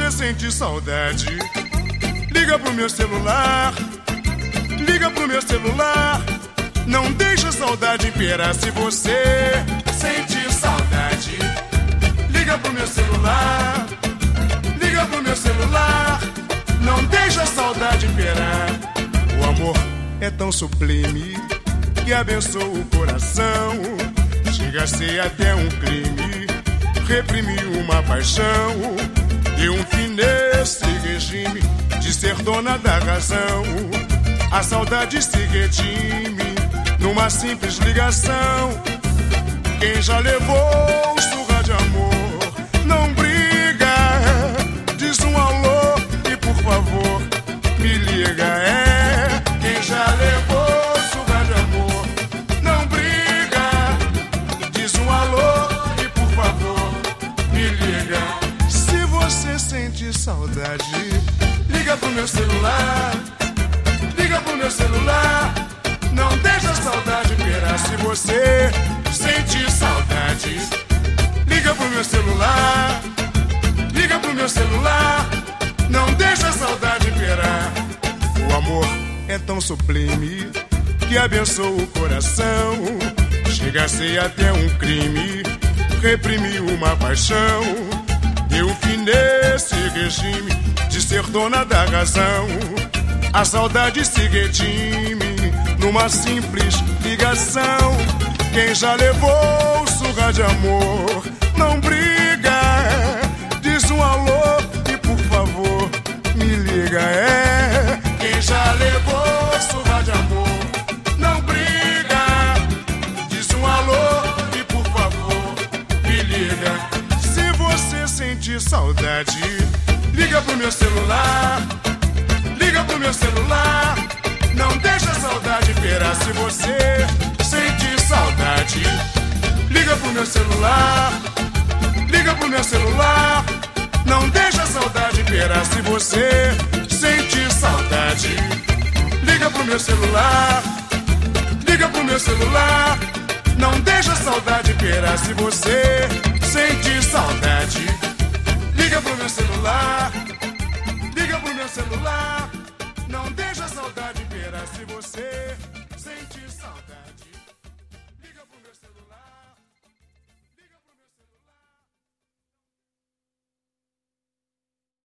você sente saudade, liga pro meu celular. Liga pro meu celular. Não deixa a saudade imperar. Se você sente saudade, liga pro meu celular. Liga pro meu celular. Não deixa a saudade imperar. O amor é tão sublime que abençoa o coração. Chega a ser até um crime reprimir uma paixão. Deu um fim nesse regime de ser dona da razão. A saudade se redime numa simples ligação. Quem já levou surra de amor não briga. Diz um alô e por favor me liga. É, quem já levou surra de amor não briga. Diz um alô e por favor me liga. Se você sente saudade, liga pro meu celular. Liga pro meu celular. Não deixa a saudade imperar. Se você sente saudade, liga pro meu celular. Liga pro meu celular. Não deixa a saudade imperar. O amor é tão sublime que abençoa o coração. Chega a ser até um crime reprimir uma paixão. Deu um fim nesse regime de ser dona da razão. A saudade se redime numa simples ligação. Quem já levou surra de amor não briga. Diz um alô e por favor me liga. É, quem já levou surra de amor não briga. Diz um alô e por favor me liga. Se você sentir saudade, liga pro meu celular. Liga pro meu celular. Não deixa a saudade imperar. Se você sente saudade, liga pro meu celular. Liga pro meu celular. Não deixa a saudade imperar. Se você sente saudade, liga pro meu celular. Liga pro meu celular. Não deixa a saudade imperar. Se você sente saudade, liga pro meu celular. Liga pro meu celular. Não deixa a saudade imperar. Se você